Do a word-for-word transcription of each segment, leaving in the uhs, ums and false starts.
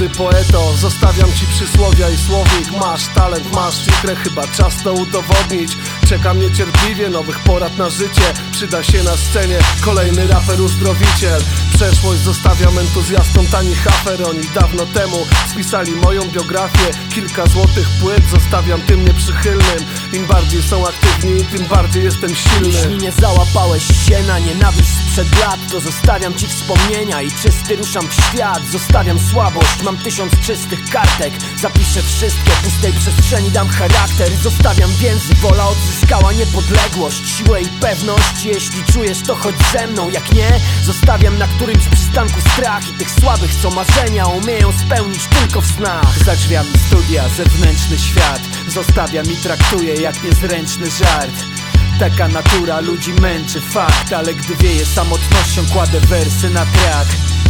Mądry poeto, zostawiam ci przysłowia i słownik. Masz talent, masz ikrę, chyba czas to udowodnić. Czekam niecierpliwie nowych porad na życie. Przyda się na scenie kolejny raper uzdrowiciel. Przeszłość zostawiam entuzjastom tanich afer. Oni dawno temu spisali moją biografię. Kilka złotych płyt zostawiam tym nieprzychylnym. Im bardziej są aktywni, tym bardziej jestem silny. Jeśli nie załapałeś się na nienawiść sprzed lat, to zostawiam ci wspomnienia i czysty ruszam w świat. Zostawiam słabość, mam tysiąc czystych kartek. Zapiszę wszystkie, pustej przestrzeni dam charakter. Zostawiam więzy, wola odzyskała niepodległość, siłę i pewność. Jeśli czujesz to chodź ze mną, jak nie, zostawiam na którymś przystanku strach i tych słabych, co marzenia umieją spełnić tylko w snach. Za drzwiami studia, zewnętrzny świat zostawiam i traktuję jak niezręczny żart. Taka natura ludzi męczy, fakt. Ale gdy wieje samotnością, kładę wersy na track.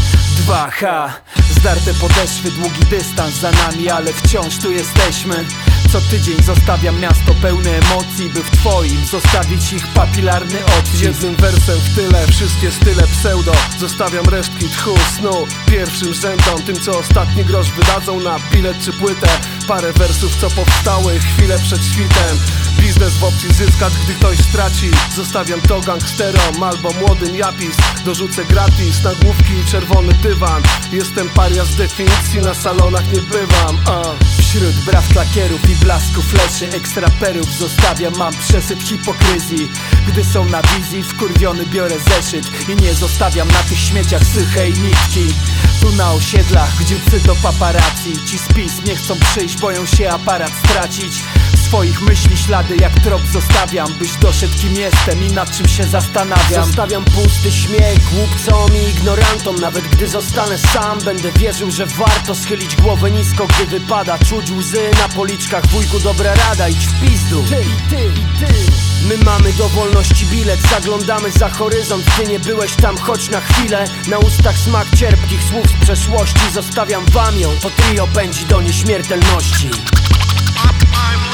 dwa H, zdarte podeszwy, długi dystans za nami, ale wciąż tu jesteśmy. Co tydzień zostawiam miasto pełne emocji, by w twoim zostawić ich papilarny odcisk. Jednym wersem w tyle, wszystkie style pseudo. Zostawiam resztki tchu, snu pierwszym rzędom, tym co ostatni grosz wydadzą na bilet czy płytę. Parę wersów co powstały chwilę przed świtem. Biznes w opcji zyskać, gdy ktoś straci. Zostawiam to gangsterom albo młodym japis. Dorzucę gratis nagłówki i czerwony dywan. Jestem paria z definicji, na salonach nie bywam. uh. Wśród braw klakierów i blasku fleszy ekstraperów zostawiam, mam przesyt hipokryzji. Gdy są na wizji, wkurwiony biorę zeszyt i nie zostawiam na tych śmieciach sychej nitki. Tu na osiedlach gdziucy do paparazzi. Ci z PiS nie chcą przyjść, boją się aparat stracić. Swoich myśli ślady jak trop zostawiam, byś doszedł kim jestem i nad czym się zastanawiam. Zostawiam pusty śmiech głupcom i ignorantom. Nawet gdy zostanę sam, będę wierzył, że warto schylić głowę nisko, gdy wypada czuć łzy na policzkach. Wujku, dobra rada, idź w pizdu. Ty i ty i ty. My mamy do wolności bilet, zaglądamy za horyzont. Ty nie byłeś tam, choć na chwilę. Na ustach smak cierpkich słów z przeszłości. Zostawiam wam ją, to trio pędzi do nieśmiertelności. I'm